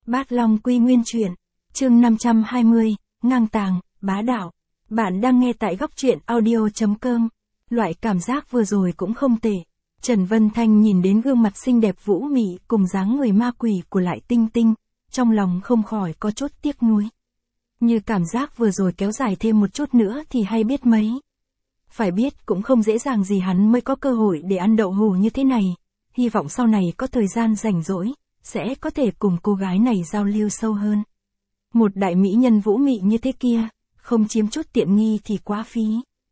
Bát Long Quy Nguyên Truyện, chương 520, ngang tàng, bá đạo. Bạn đang nghe tại góc truyện audio.com. Loại cảm giác vừa rồi cũng không tệ. Trần Vân Thanh nhìn đến gương mặt xinh đẹp vũ mị cùng dáng người ma quỷ của Lại Tinh Tinh, trong lòng không khỏi có chút tiếc nuối. Như cảm giác vừa rồi kéo dài thêm một chút nữa thì hay biết mấy. Phải biết cũng không dễ dàng gì hắn mới có cơ hội để ăn đậu hù như thế này. Hy vọng sau này có thời gian rảnh rỗi, sẽ có thể cùng cô gái này giao lưu sâu hơn. Một đại mỹ nhân vũ mị như thế kia, không chiếm chút tiện nghi thì quá phí.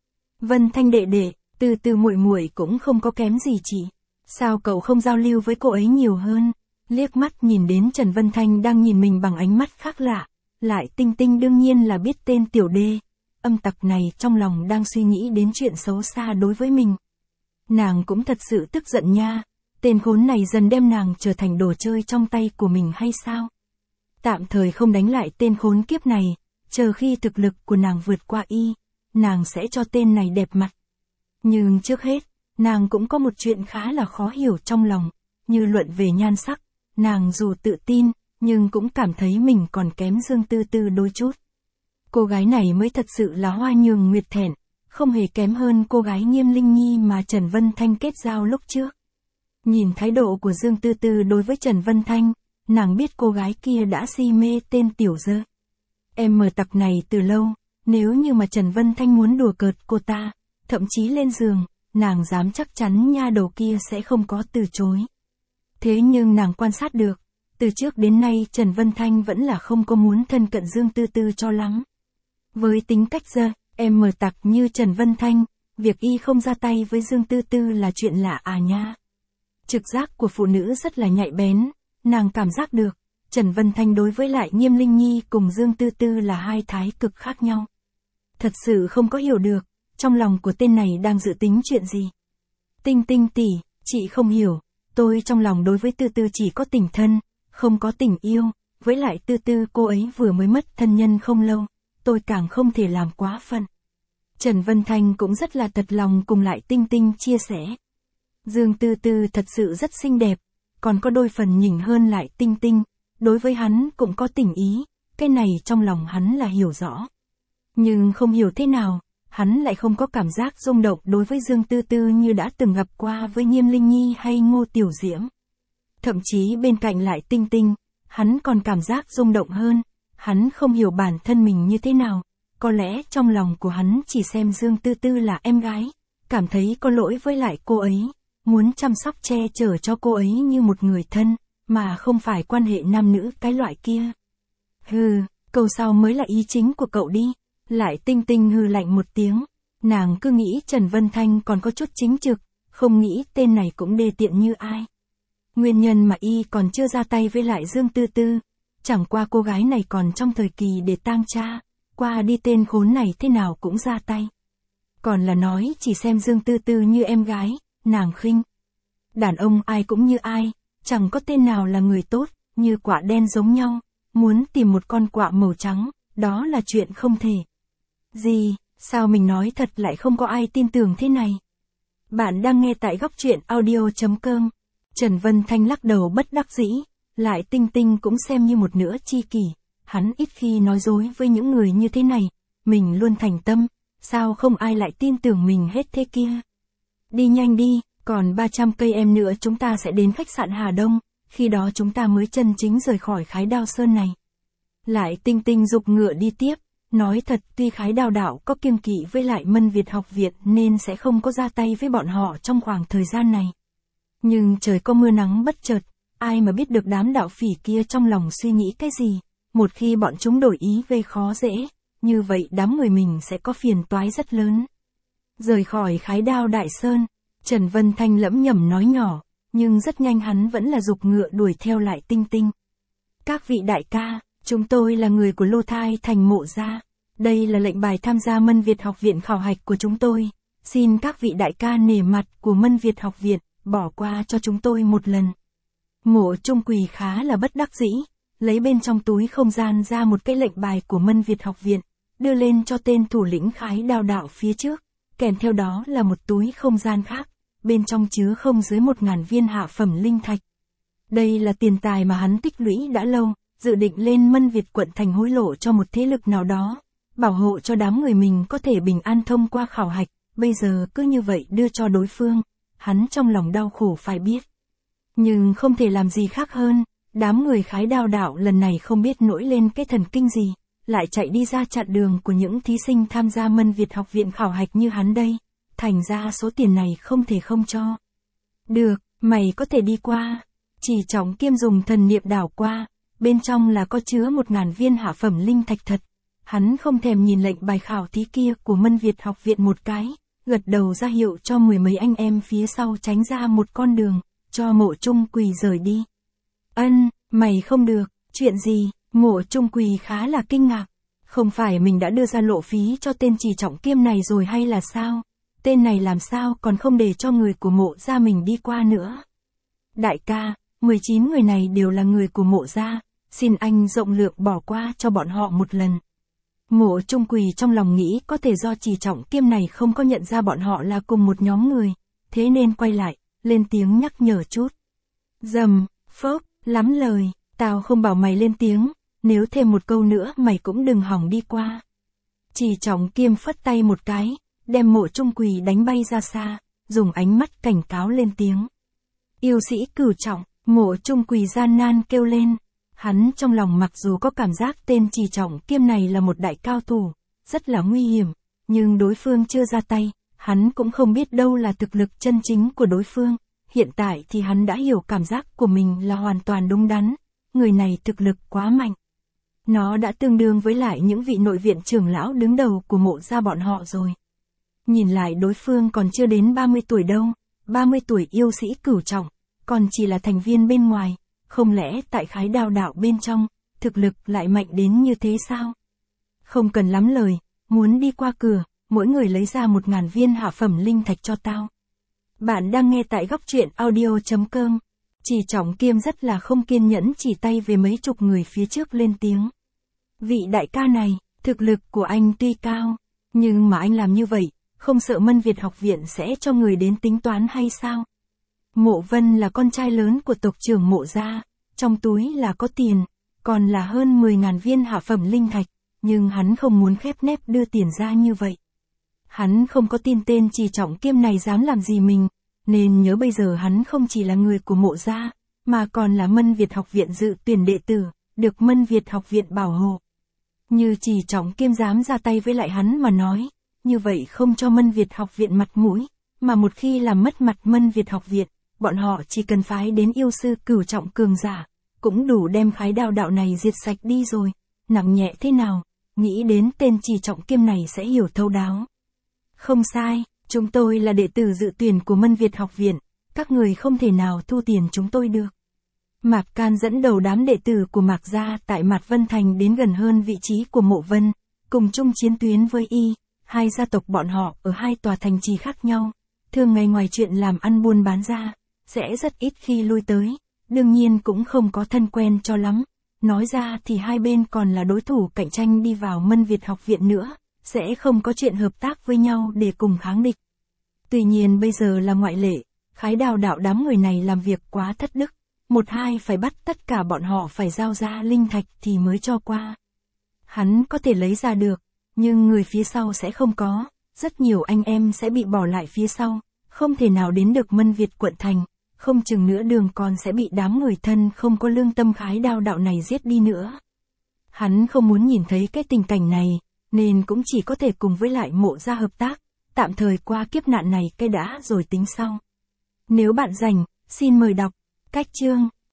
Vân Thanh đệ đệ, từ từ muội muội cũng không có kém gì chị. Sao cậu không giao lưu với cô ấy nhiều hơn? Liếc mắt nhìn đến Trần Vân Thanh đang nhìn mình bằng ánh mắt khác lạ. Lại Tinh Tinh đương nhiên là biết tên tiểu đê. Âm tặc này trong lòng đang suy nghĩ đến chuyện xấu xa đối với mình. Nàng cũng thật sự tức giận nha. Tên khốn này dần đem nàng trở thành đồ chơi trong tay của mình hay sao? Tạm thời không đánh lại tên khốn kiếp này, chờ khi thực lực của nàng vượt qua y, nàng sẽ cho tên này đẹp mặt. Nhưng trước hết, nàng cũng có một chuyện khá là khó hiểu trong lòng, như luận về nhan sắc, nàng dù tự tin, nhưng cũng cảm thấy mình còn kém Dương Tư Tư đôi chút. Cô gái này mới thật sự là hoa nhường nguyệt thẹn, không hề kém hơn cô gái Nghiêm Linh Nhi mà Trần Vân Thanh kết giao lúc trước. Nhìn thái độ của Dương Tư Tư đối với Trần Vân Thanh, nàng biết cô gái kia đã si mê tên tiểu dơ. Em mờ tặc này từ lâu, nếu như mà Trần Vân Thanh muốn đùa cợt cô ta, thậm chí lên giường, nàng dám chắc chắn nha đầu kia sẽ không có từ chối. Thế nhưng nàng quan sát được, từ trước đến nay Trần Vân Thanh vẫn là không có muốn thân cận Dương Tư Tư cho lắm. Với tính cách dơ, em mờ tặc như Trần Vân Thanh, việc y không ra tay với Dương Tư Tư là chuyện lạ à nha. Trực giác của phụ nữ rất là nhạy bén, nàng cảm giác được, Trần Vân Thanh đối với Lại Nghiêm Linh Nhi cùng Dương Tư Tư là hai thái cực khác nhau. Thật sự không có hiểu được, trong lòng của tên này đang dự tính chuyện gì. Tinh Tinh tỷ, chị không hiểu, tôi trong lòng đối với Tư Tư chỉ có tình thân, không có tình yêu, với lại Tư Tư cô ấy vừa mới mất thân nhân không lâu, tôi càng không thể làm quá phận. Trần Vân Thanh cũng rất là thật lòng cùng Lại Tinh Tinh chia sẻ. Dương Tư Tư thật sự rất xinh đẹp, còn có đôi phần nhỉnh hơn Lại Tinh Tinh, đối với hắn cũng có tình ý, cái này trong lòng hắn là hiểu rõ. Nhưng không hiểu thế nào, hắn lại không có cảm giác rung động đối với Dương Tư Tư như đã từng gặp qua với Nghiêm Linh Nhi hay Ngô Tiểu Diễm. Thậm chí bên cạnh Lại Tinh Tinh, hắn còn cảm giác rung động hơn, hắn không hiểu bản thân mình như thế nào, có lẽ trong lòng của hắn chỉ xem Dương Tư Tư là em gái, cảm thấy có lỗi với lại cô ấy. Muốn chăm sóc che chở cho cô ấy như một người thân, mà không phải quan hệ nam nữ cái loại kia. Hừ, câu sau mới là ý chính của cậu đi. Lại Tinh Tinh hừ lạnh một tiếng, nàng cứ nghĩ Trần Vân Thanh còn có chút chính trực, không nghĩ tên này cũng đê tiện như ai. Nguyên nhân mà y còn chưa ra tay với lại Dương Tư Tư, chẳng qua cô gái này còn trong thời kỳ để tang cha, qua đi tên khốn này thế nào cũng ra tay. Còn là nói chỉ xem Dương Tư Tư như em gái. Nàng khinh. Đàn ông ai cũng như ai, chẳng có tên nào là người tốt, như quả đen giống nhau, muốn tìm một con quạ màu trắng, đó là chuyện không thể. Gì, sao mình nói thật lại không có ai tin tưởng thế này? Bạn đang nghe tại góc truyện audio.com. Trần Vân Thanh lắc đầu bất đắc dĩ, Lại Tinh Tinh cũng xem như một nửa tri kỷ, hắn ít khi nói dối với những người như thế này, mình luôn thành tâm, sao không ai lại tin tưởng mình hết thế kia? Đi nhanh đi, còn 300 cây em nữa chúng ta sẽ đến khách sạn Hà Đông, khi đó chúng ta mới chân chính rời khỏi Khái Đao Sơn này. Lại Tinh Tinh giục ngựa đi tiếp, nói thật tuy Khái Đao đạo có kiêng kỵ với lại Mân Việt học viện nên sẽ không có ra tay với bọn họ trong khoảng thời gian này. Nhưng trời có mưa nắng bất chợt, ai mà biết được đám đạo phỉ kia trong lòng suy nghĩ cái gì, một khi bọn chúng đổi ý gây khó dễ, như vậy đám người mình sẽ có phiền toái rất lớn. Rời khỏi Khái Đao Đại Sơn, Trần Vân Thanh lẩm nhẩm nói nhỏ, nhưng rất nhanh hắn vẫn là giục ngựa đuổi theo Lại Tinh Tinh. Các vị đại ca, chúng tôi là người của Lô Thai Thành Mộ Gia. Đây là lệnh bài tham gia Mân Việt học viện khảo hạch của chúng tôi. Xin các vị đại ca nể mặt của Mân Việt học viện, bỏ qua cho chúng tôi một lần. Mộ Trung Quỳ khá là bất đắc dĩ, lấy bên trong túi không gian ra một cái lệnh bài của Mân Việt học viện, đưa lên cho tên thủ lĩnh Khái Đao đạo phía trước. Kèm theo đó là một túi không gian khác, bên trong chứa không dưới 1000 viên hạ phẩm linh thạch. Đây là tiền tài mà hắn tích lũy đã lâu, dự định lên Mân Việt quận thành hối lộ cho một thế lực nào đó, bảo hộ cho đám người mình có thể bình an thông qua khảo hạch, bây giờ cứ như vậy đưa cho đối phương, hắn trong lòng đau khổ phải biết. Nhưng không thể làm gì khác hơn, đám người Khái Đao đạo lần này không biết nổi lên cái thần kinh gì, lại chạy đi ra chặn đường của những thí sinh tham gia Mân Việt học viện khảo hạch như hắn đây, thành ra số tiền này không thể không cho. Được, mày có thể đi qua. Chỉ Trọng Kiêm dùng thần niệm đảo qua, bên trong là có chứa 1000 viên hạ phẩm linh thạch thật. Hắn không thèm nhìn lệnh bài khảo thí kia của Mân Việt học viện một cái, gật đầu ra hiệu cho mười mấy anh em phía sau tránh ra một con đường, cho Mộ Trung Quỳ rời đi. Ân, mày không được, chuyện gì? Mộ Trung Quỳ khá là kinh ngạc. Không phải mình đã đưa ra lộ phí cho tên Chỉ Trọng Kiêm này rồi hay là sao? Tên này làm sao còn không để cho người của Mộ gia mình đi qua nữa? Đại ca, 19 người này đều là người của Mộ gia, xin anh rộng lượng bỏ qua cho bọn họ một lần. Mộ Trung Quỳ trong lòng nghĩ có thể do Chỉ Trọng Kiêm này không có nhận ra bọn họ là cùng một nhóm người, thế nên quay lại, lên tiếng nhắc nhở chút. Dầm, phốc, lắm lời, tao không bảo mày lên tiếng, nếu thêm một câu nữa mày cũng đừng hỏng đi qua. Chỉ Trọng Kiêm phất tay một cái, đem Mộ Trung Quỳ đánh bay ra xa, dùng ánh mắt cảnh cáo lên tiếng. Yêu sĩ Cửu Trọng, Mộ Trung Quỳ gian nan kêu lên. Hắn trong lòng mặc dù có cảm giác tên Chỉ Trọng Kiêm này là một đại cao thủ, rất là nguy hiểm, nhưng đối phương chưa ra tay, hắn cũng không biết đâu là thực lực chân chính của đối phương. Hiện tại thì hắn đã hiểu cảm giác của mình là hoàn toàn đúng đắn, người này thực lực quá mạnh. Nó đã tương đương với lại những vị nội viện trưởng lão đứng đầu của Mộ gia bọn họ rồi. Nhìn lại đối phương còn chưa đến 30 tuổi đâu, 30 tuổi yêu sĩ Cửu Trọng, còn chỉ là thành viên bên ngoài, không lẽ tại Khái Đao đạo bên trong, thực lực lại mạnh đến như thế sao? Không cần lắm lời, muốn đi qua cửa, mỗi người lấy ra 1000 viên hạ phẩm linh thạch cho tao. Bạn đang nghe tại góc truyện audio.com. Chỉ Trọng Kiêm rất là không kiên nhẫn chỉ tay về mấy chục người phía trước lên tiếng. Vị đại ca này, thực lực của anh tuy cao, nhưng mà anh làm như vậy, không sợ Mân Việt học viện sẽ cho người đến tính toán hay sao? Mộ Vân là con trai lớn của tộc trưởng Mộ gia, trong túi là có tiền, còn là hơn 10.000 viên hạ phẩm linh thạch, nhưng hắn không muốn khép nép đưa tiền ra như vậy. Hắn không có tin tên Chỉ Trọng Kiêm này dám làm gì mình, nên nhớ bây giờ hắn không chỉ là người của Mộ gia, mà còn là Mân Việt học viện dự tuyển đệ tử, được Mân Việt học viện bảo hộ. Như Chỉ Trọng Kiêm dám ra tay với lại hắn mà nói, như vậy không cho Mân Việt học viện mặt mũi, mà một khi làm mất mặt Mân Việt học viện, bọn họ chỉ cần phái đến yêu sư Cửu Trọng cường giả, cũng đủ đem Khái Đao đạo này diệt sạch đi rồi, nặng nhẹ thế nào, nghĩ đến tên Chỉ Trọng Kiêm này sẽ hiểu thấu đáo. Không sai, chúng tôi là đệ tử dự tuyển của Mân Việt học viện, các người không thể nào thu tiền chúng tôi được. Mạc Can dẫn đầu đám đệ tử của Mạc gia tại Mạt Vân Thành đến gần hơn vị trí của Mộ Vân, cùng chung chiến tuyến với y, hai gia tộc bọn họ ở hai tòa thành trì khác nhau, thường ngày ngoài chuyện làm ăn buôn bán ra, sẽ rất ít khi lui tới, đương nhiên cũng không có thân quen cho lắm, nói ra thì hai bên còn là đối thủ cạnh tranh đi vào Mân Việt học viện nữa, sẽ không có chuyện hợp tác với nhau để cùng kháng địch. Tuy nhiên bây giờ là ngoại lệ, Khái Đao đạo đám người này làm việc quá thất đức, một hai phải bắt tất cả bọn họ phải giao ra linh thạch thì mới cho qua. Hắn có thể lấy ra được, nhưng người phía sau sẽ không có, rất nhiều anh em sẽ bị bỏ lại phía sau, không thể nào đến được Mân Việt quận thành, không chừng nữa đường còn sẽ bị đám người thân không có lương tâm Khái Đao đạo này giết đi nữa. Hắn không muốn nhìn thấy cái tình cảnh này, nên cũng chỉ có thể cùng với lại Mộ gia hợp tác, tạm thời qua kiếp nạn này cái đã rồi tính sau. Nếu bạn rảnh, xin mời đọc cách chương.